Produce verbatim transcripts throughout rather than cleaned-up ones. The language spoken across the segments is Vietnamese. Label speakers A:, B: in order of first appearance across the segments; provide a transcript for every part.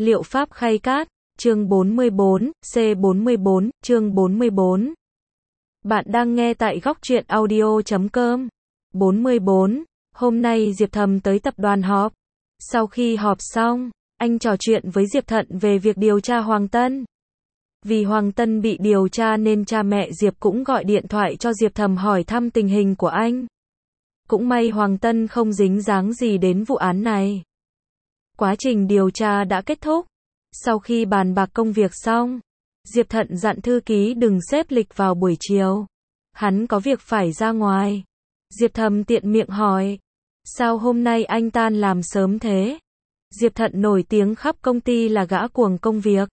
A: Liệu pháp khay cát, chương bốn mươi bốn, C bốn mươi bốn, chương bốn mươi bốn. Bạn đang nghe tại góc truyện audio chấm com. bốn mươi bốn. Hôm nay Diệp Thầm tới tập đoàn họp. Sau khi họp xong, anh trò chuyện với Diệp Thận về việc điều tra Hoàng Tân. Vì Hoàng Tân bị điều tra nên cha mẹ Diệp cũng gọi điện thoại cho Diệp Thầm hỏi thăm tình hình của anh. Cũng may Hoàng Tân không dính dáng gì đến vụ án này. Quá trình điều tra đã kết thúc. Sau khi bàn bạc công việc xong, Diệp Thận dặn thư ký đừng xếp lịch vào buổi chiều. Hắn có việc phải ra ngoài. Diệp Thầm tiện miệng hỏi, sao hôm nay anh tan làm sớm thế? Diệp Thận nổi tiếng khắp công ty là gã cuồng công việc.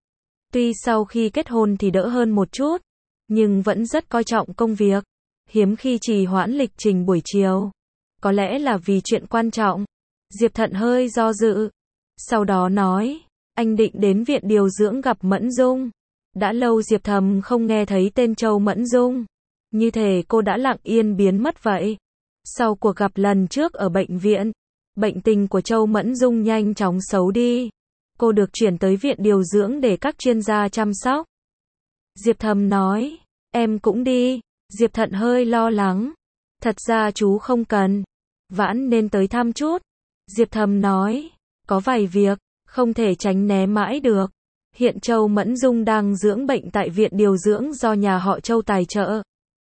A: Tuy sau khi kết hôn thì đỡ hơn một chút, nhưng vẫn rất coi trọng công việc. Hiếm khi trì hoãn lịch trình buổi chiều. Có lẽ là vì chuyện quan trọng. Diệp Thận hơi do dự. Sau đó nói, anh định đến viện điều dưỡng gặp Mẫn Dung. Đã lâu Diệp Thầm không nghe thấy tên Châu Mẫn Dung. Như thể cô đã lặng yên biến mất vậy. Sau cuộc gặp lần trước ở bệnh viện, bệnh tình của Châu Mẫn Dung nhanh chóng xấu đi. Cô được chuyển tới viện điều dưỡng để các chuyên gia chăm sóc. Diệp Thầm nói, em cũng đi. Diệp Thận hơi lo lắng. Thật ra chú không cần. Vãn nên tới thăm chút. Diệp Thầm nói, có vài việc, không thể tránh né mãi được. Hiện Châu Mẫn Dung đang dưỡng bệnh tại viện điều dưỡng do nhà họ Châu tài trợ.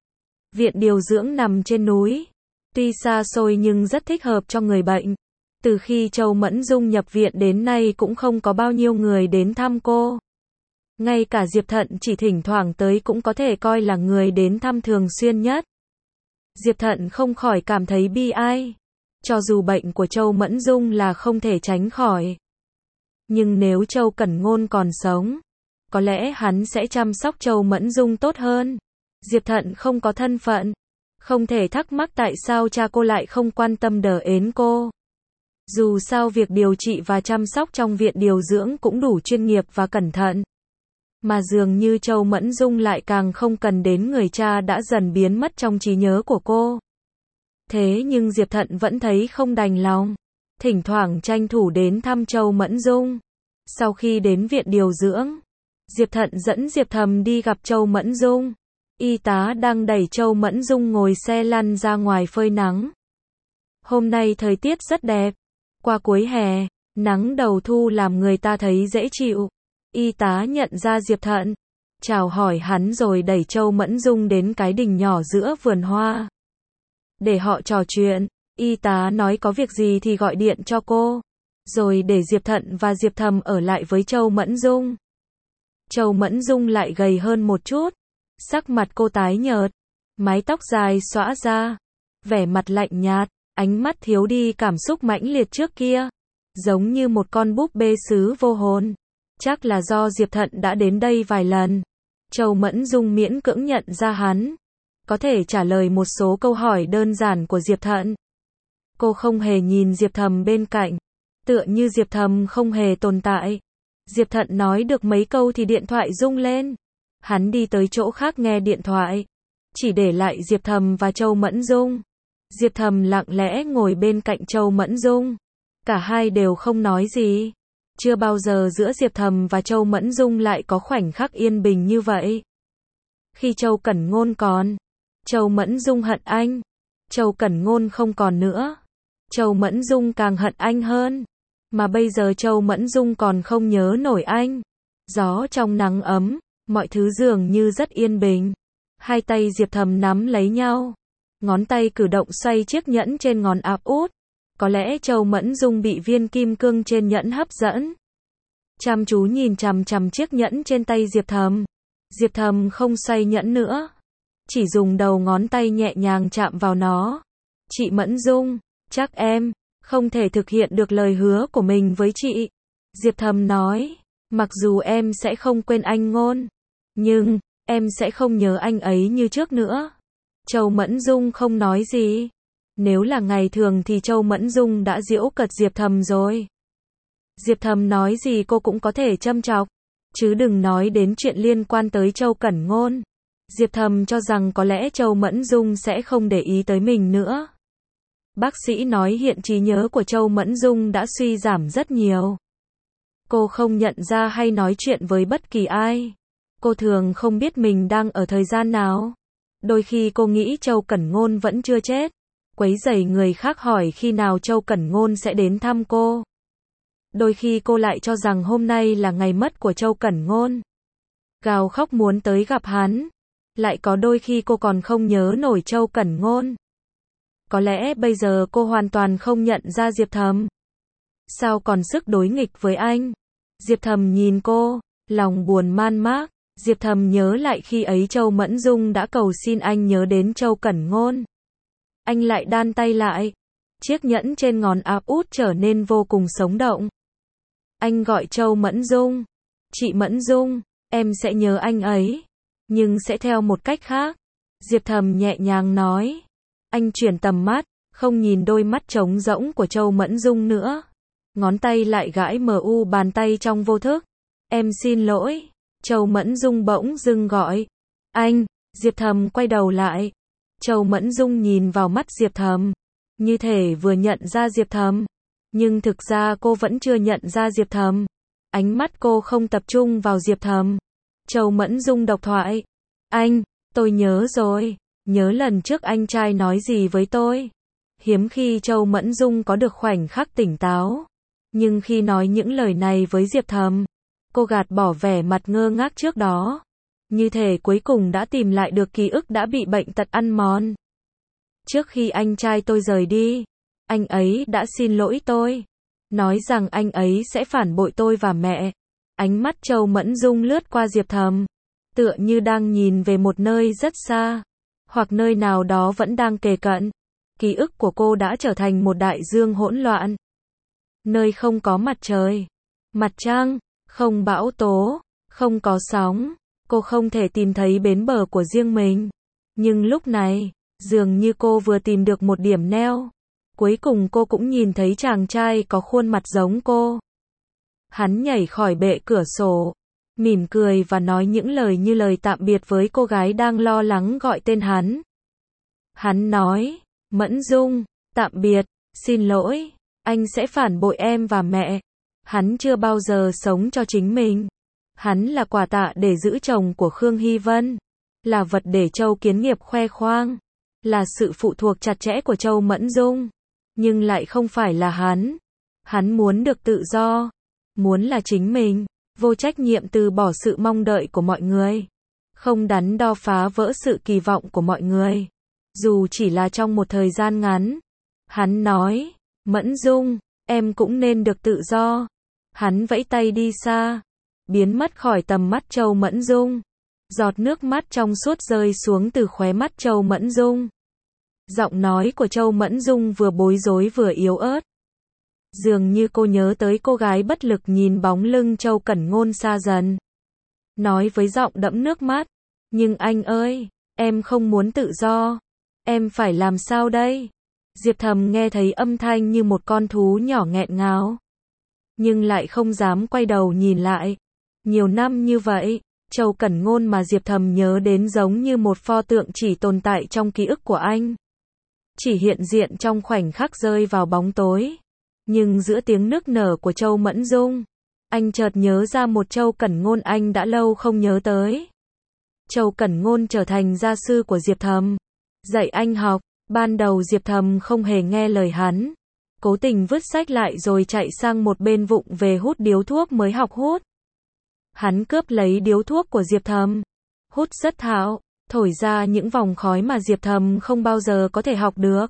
A: Viện điều dưỡng nằm trên núi. Tuy xa xôi nhưng rất thích hợp cho người bệnh. Từ khi Châu Mẫn Dung nhập viện đến nay cũng không có bao nhiêu người đến thăm cô. Ngay cả Diệp Thận chỉ thỉnh thoảng tới cũng có thể coi là người đến thăm thường xuyên nhất. Diệp Thận không khỏi cảm thấy bi ai. Cho dù bệnh của Châu Mẫn Dung là không thể tránh khỏi. Nhưng nếu Châu Cẩn Ngôn còn sống, có lẽ hắn sẽ chăm sóc Châu Mẫn Dung tốt hơn. Diệp Thận không có thân phận, không thể thắc mắc tại sao cha cô lại không quan tâm đỡ ến cô. Dù sao việc điều trị và chăm sóc trong viện điều dưỡng cũng đủ chuyên nghiệp và cẩn thận. Mà dường như Châu Mẫn Dung lại càng không cần đến người cha đã dần biến mất trong trí nhớ của cô. Thế nhưng Diệp Thận vẫn thấy không đành lòng. Thỉnh thoảng tranh thủ đến thăm Châu Mẫn Dung. Sau khi đến viện điều dưỡng, Diệp Thận dẫn Diệp Thầm đi gặp Châu Mẫn Dung. Y tá đang đẩy Châu Mẫn Dung ngồi xe lăn ra ngoài phơi nắng. Hôm nay thời tiết rất đẹp. Qua cuối hè, nắng đầu thu làm người ta thấy dễ chịu. Y tá nhận ra Diệp Thận, chào hỏi hắn rồi đẩy Châu Mẫn Dung đến cái đình nhỏ giữa vườn hoa. Để họ trò chuyện, y tá nói có việc gì thì gọi điện cho cô. Rồi để Diệp Thận và Diệp Thầm ở lại với Châu Mẫn Dung. Châu Mẫn Dung lại gầy hơn một chút. Sắc mặt cô tái nhợt. Mái tóc dài xõa ra. Vẻ mặt lạnh nhạt. Ánh mắt thiếu đi cảm xúc mãnh liệt trước kia. Giống như một con búp bê sứ vô hồn. Chắc là do Diệp Thận đã đến đây vài lần. Châu Mẫn Dung miễn cưỡng nhận ra hắn. Có thể trả lời một số câu hỏi đơn giản của Diệp Thận. Cô không hề nhìn Diệp Thầm bên cạnh. Tựa như Diệp Thầm không hề tồn tại. Diệp Thận nói được mấy câu thì điện thoại rung lên. Hắn đi tới chỗ khác nghe điện thoại. Chỉ để lại Diệp Thầm và Châu Mẫn Dung. Diệp Thầm lặng lẽ ngồi bên cạnh Châu Mẫn Dung. Cả hai đều không nói gì. Chưa bao giờ giữa Diệp Thầm và Châu Mẫn Dung lại có khoảnh khắc yên bình như vậy. Khi Châu Cẩn Ngôn còn, Châu Mẫn Dung hận anh. Châu Cẩn Ngôn không còn nữa. Châu Mẫn Dung càng hận anh hơn. Mà bây giờ Châu Mẫn Dung còn không nhớ nổi anh. Gió trong nắng ấm, mọi thứ dường như rất yên bình. Hai tay Diệp Thầm nắm lấy nhau. Ngón tay cử động xoay chiếc nhẫn trên ngón áp út. Có lẽ Châu Mẫn Dung bị viên kim cương trên nhẫn hấp dẫn. Chăm chú nhìn chằm chằm chiếc nhẫn trên tay Diệp Thầm. Diệp Thầm không xoay nhẫn nữa. Chỉ dùng đầu ngón tay nhẹ nhàng chạm vào nó. Chị Mẫn Dung, chắc em không thể thực hiện được lời hứa của mình với chị. Diệp Thầm nói, mặc dù em sẽ không quên anh Ngôn. Nhưng, em sẽ không nhớ anh ấy như trước nữa. Châu Mẫn Dung không nói gì. Nếu là ngày thường thì Châu Mẫn Dung đã giễu cợt Diệp Thầm rồi. Diệp Thầm nói gì cô cũng có thể châm chọc. Chứ đừng nói đến chuyện liên quan tới Châu Cẩn Ngôn. Diệp Thầm cho rằng có lẽ Châu Mẫn Dung sẽ không để ý tới mình nữa. Bác sĩ nói hiện trí nhớ của Châu Mẫn Dung đã suy giảm rất nhiều. Cô không nhận ra hay nói chuyện với bất kỳ ai. Cô thường không biết mình đang ở thời gian nào. Đôi khi cô nghĩ Châu Cẩn Ngôn vẫn chưa chết. Quấy rầy người khác hỏi khi nào Châu Cẩn Ngôn sẽ đến thăm cô. Đôi khi cô lại cho rằng hôm nay là ngày mất của Châu Cẩn Ngôn. Gào khóc muốn tới gặp hắn. Lại có đôi khi cô còn không nhớ nổi Châu Cẩn Ngôn. Có lẽ bây giờ cô hoàn toàn không nhận ra Diệp Thầm. Sao còn sức đối nghịch với anh? Diệp Thầm nhìn cô, lòng buồn man mác. Diệp Thầm nhớ lại khi ấy Châu Mẫn Dung đã cầu xin anh nhớ đến Châu Cẩn Ngôn. Anh lại đan tay lại. Chiếc nhẫn trên ngón áp út trở nên vô cùng sống động. Anh gọi Châu Mẫn Dung. Chị Mẫn Dung, em sẽ nhớ anh ấy. Nhưng sẽ theo một cách khác. Diệp Thầm nhẹ nhàng nói. Anh chuyển tầm mắt, không nhìn đôi mắt trống rỗng của Châu Mẫn Dung nữa. Ngón tay lại gãi mờ u bàn tay trong vô thức. Em xin lỗi. Châu Mẫn Dung bỗng dưng gọi. Anh, Diệp Thầm quay đầu lại. Châu Mẫn Dung nhìn vào mắt Diệp Thầm. Như thể vừa nhận ra Diệp Thầm. Nhưng thực ra cô vẫn chưa nhận ra Diệp Thầm. Ánh mắt cô không tập trung vào Diệp Thầm. Châu Mẫn Dung độc thoại. Anh, tôi nhớ rồi. Nhớ lần trước anh trai nói gì với tôi. Hiếm khi Châu Mẫn Dung có được khoảnh khắc tỉnh táo. Nhưng khi nói những lời này với Diệp Thầm, cô gạt bỏ vẻ mặt ngơ ngác trước đó. Như thể cuối cùng đã tìm lại được ký ức đã bị bệnh tật ăn mòn. Trước khi anh trai tôi rời đi, anh ấy đã xin lỗi tôi. Nói rằng anh ấy sẽ phản bội tôi và mẹ. Ánh mắt Châu Mẫn Dung lướt qua Diệp Thầm. Tựa như đang nhìn về một nơi rất xa. Hoặc nơi nào đó vẫn đang kề cận. Ký ức của cô đã trở thành một đại dương hỗn loạn. Nơi không có mặt trời, mặt trăng, không bão tố, không có sóng. Cô không thể tìm thấy bến bờ của riêng mình. Nhưng lúc này, dường như cô vừa tìm được một điểm neo. Cuối cùng cô cũng nhìn thấy chàng trai có khuôn mặt giống cô. Hắn nhảy khỏi bệ cửa sổ, mỉm cười và nói những lời như lời tạm biệt với cô gái đang lo lắng gọi tên hắn. Hắn nói, Mẫn Dung, tạm biệt, xin lỗi, anh sẽ phản bội em và mẹ. Hắn chưa bao giờ sống cho chính mình. Hắn là quà tạ để giữ chồng của Khương Hy Vân. Là vật để Châu Kiến Nghiệp khoe khoang. Là sự phụ thuộc chặt chẽ của Châu Mẫn Dung. Nhưng lại không phải là hắn. Hắn muốn được tự do. Muốn là chính mình. Vô trách nhiệm từ bỏ sự mong đợi của mọi người. Không đắn đo phá vỡ sự kỳ vọng của mọi người. Dù chỉ là trong một thời gian ngắn. Hắn nói, Mẫn Dung, em cũng nên được tự do. Hắn vẫy tay đi xa. Biến mất khỏi tầm mắt Châu Mẫn Dung. Giọt nước mắt trong suốt rơi xuống từ khóe mắt Châu Mẫn Dung. Giọng nói của Châu Mẫn Dung vừa bối rối vừa yếu ớt. Dường như cô nhớ tới cô gái bất lực nhìn bóng lưng Châu Cẩn Ngôn xa dần. Nói với giọng đẫm nước mắt. Nhưng anh ơi, em không muốn tự do. Em phải làm sao đây? Diệp Thầm nghe thấy âm thanh như một con thú nhỏ nghẹn ngào. Nhưng lại không dám quay đầu nhìn lại. Nhiều năm như vậy, Châu Cẩn Ngôn mà Diệp Thầm nhớ đến giống như một pho tượng chỉ tồn tại trong ký ức của anh. Chỉ hiện diện trong khoảnh khắc rơi vào bóng tối. Nhưng giữa tiếng nức nở của Châu Mẫn Dung, anh chợt nhớ ra một Châu Cẩn Ngôn anh đã lâu không nhớ tới. Châu Cẩn Ngôn trở thành gia sư của Diệp Thầm. Dạy anh học, ban đầu Diệp Thầm không hề nghe lời hắn. Cố tình vứt sách lại rồi chạy sang một bên vụng về hút điếu thuốc mới học hút. Hắn cướp lấy điếu thuốc của Diệp Thầm. Hút rất thạo, thổi ra những vòng khói mà Diệp Thầm không bao giờ có thể học được.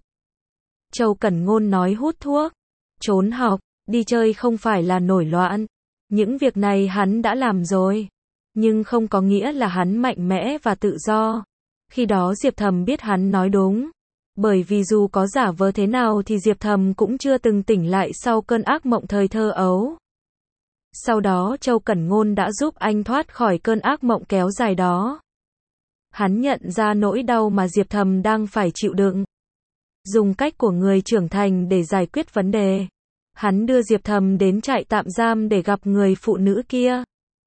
A: Châu Cẩn Ngôn nói hút thuốc, trốn học, đi chơi không phải là nổi loạn. Những việc này hắn đã làm rồi. Nhưng không có nghĩa là hắn mạnh mẽ và tự do. Khi đó Diệp Thầm biết hắn nói đúng. Bởi vì dù có giả vờ thế nào thì Diệp Thầm cũng chưa từng tỉnh lại sau cơn ác mộng thời thơ ấu. Sau đó Châu Cẩn Ngôn đã giúp anh thoát khỏi cơn ác mộng kéo dài đó. Hắn nhận ra nỗi đau mà Diệp Thầm đang phải chịu đựng. Dùng cách của người trưởng thành để giải quyết vấn đề. Hắn đưa Diệp Thầm đến trại tạm giam để gặp người phụ nữ kia.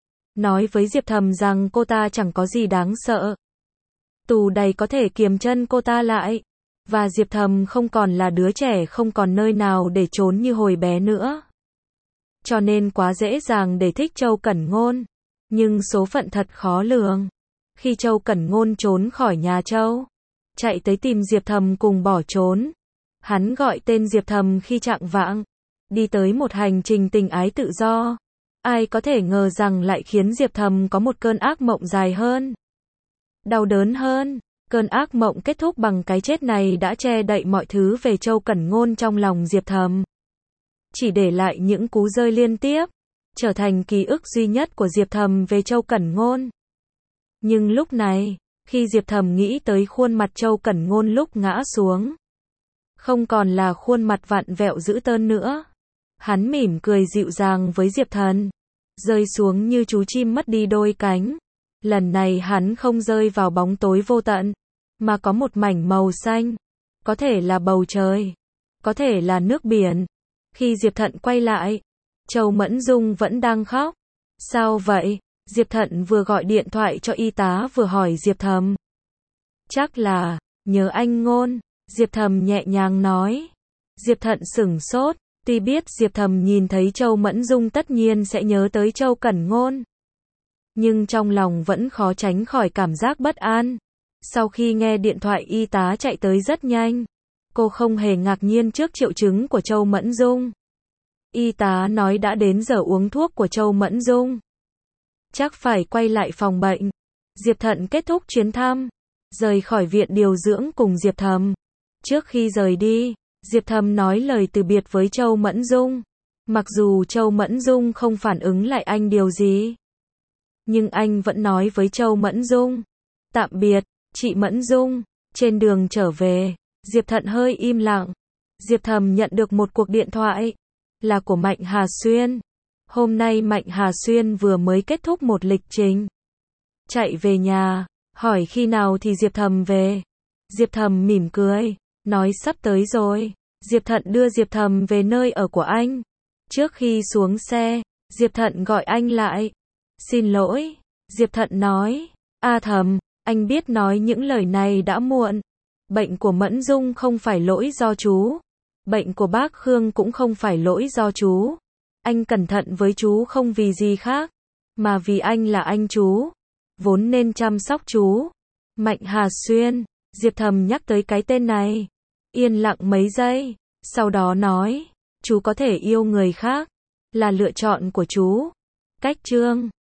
A: Nói với Diệp Thầm rằng cô ta chẳng có gì đáng sợ. Tù đầy có thể kiềm chân cô ta lại. Và Diệp Thầm không còn là đứa trẻ không còn nơi nào để trốn như hồi bé nữa. cho nên quá dễ dàng để thích Châu Cẩn Ngôn. Nhưng số phận thật khó lường. Khi Châu Cẩn Ngôn trốn khỏi nhà Châu, chạy tới tìm Diệp Thầm cùng bỏ trốn. Hắn gọi tên Diệp Thầm khi chạng vạng, đi tới một hành trình tình ái tự do. Ai có thể ngờ rằng lại khiến Diệp Thầm có một cơn ác mộng dài hơn, đau đớn hơn. Cơn ác mộng kết thúc bằng cái chết này đã che đậy mọi thứ về Châu Cẩn Ngôn trong lòng Diệp Thầm. Chỉ để lại những cú rơi liên tiếp, trở thành ký ức duy nhất của Diệp Thầm về Châu Cẩn Ngôn. Nhưng lúc này, khi Diệp Thầm nghĩ tới khuôn mặt Châu Cẩn Ngôn lúc ngã xuống, không còn là khuôn mặt vặn vẹo dữ tợn nữa. Hắn mỉm cười dịu dàng với Diệp Thần, rơi xuống như chú chim mất đi đôi cánh. Lần này hắn không rơi vào bóng tối vô tận, mà có một mảnh màu xanh. Có thể là bầu trời, có thể là nước biển. Khi Diệp Thận quay lại, Châu Mẫn Dung vẫn đang khóc. Sao vậy? Diệp Thận vừa gọi điện thoại cho y tá vừa hỏi Diệp Thầm. Chắc là nhớ anh Ngôn, Diệp Thầm nhẹ nhàng nói. Diệp Thận sửng sốt, tuy biết Diệp Thầm nhìn thấy Châu Mẫn Dung tất nhiên sẽ nhớ tới Châu Cẩn Ngôn, nhưng trong lòng vẫn khó tránh khỏi cảm giác bất an. Sau khi nghe điện thoại y tá chạy tới rất nhanh, cô không hề ngạc nhiên trước triệu chứng của Châu Mẫn Dung. Y tá nói đã đến giờ uống thuốc của Châu Mẫn Dung, chắc phải quay lại phòng bệnh. Diệp Thận kết thúc chuyến thăm, rời khỏi viện điều dưỡng cùng Diệp Thầm. Trước khi rời đi, Diệp Thầm nói lời từ biệt với Châu Mẫn Dung. Mặc dù Châu Mẫn Dung không phản ứng lại anh điều gì, nhưng anh vẫn nói với Châu Mẫn Dung, tạm biệt, chị Mẫn Dung. Trên đường trở về, Diệp Thận hơi im lặng. Diệp Thầm nhận được một cuộc điện thoại, là của Mạnh Hà Xuyên. Hôm nay Mạnh Hà Xuyên vừa mới kết thúc một lịch trình, chạy về nhà, hỏi khi nào thì Diệp Thầm về. Diệp Thầm mỉm cười, nói sắp tới rồi. Diệp Thận đưa Diệp Thầm về nơi ở của anh. Trước khi xuống xe, Diệp Thận gọi anh lại. Xin lỗi, Diệp Thận nói. A Thầm, anh biết nói những lời này đã muộn. Bệnh của Mẫn Dung không phải lỗi do chú. Bệnh của bác Khương cũng không phải lỗi do chú. Anh cẩn thận với chú không vì gì khác, mà vì anh là anh chú, vốn nên chăm sóc chú. Mạnh Hà Xuyên, Diệp Thầm nhắc tới cái tên này, yên lặng mấy giây, sau đó nói, chú có thể yêu người khác, là lựa chọn của chú. Cách chương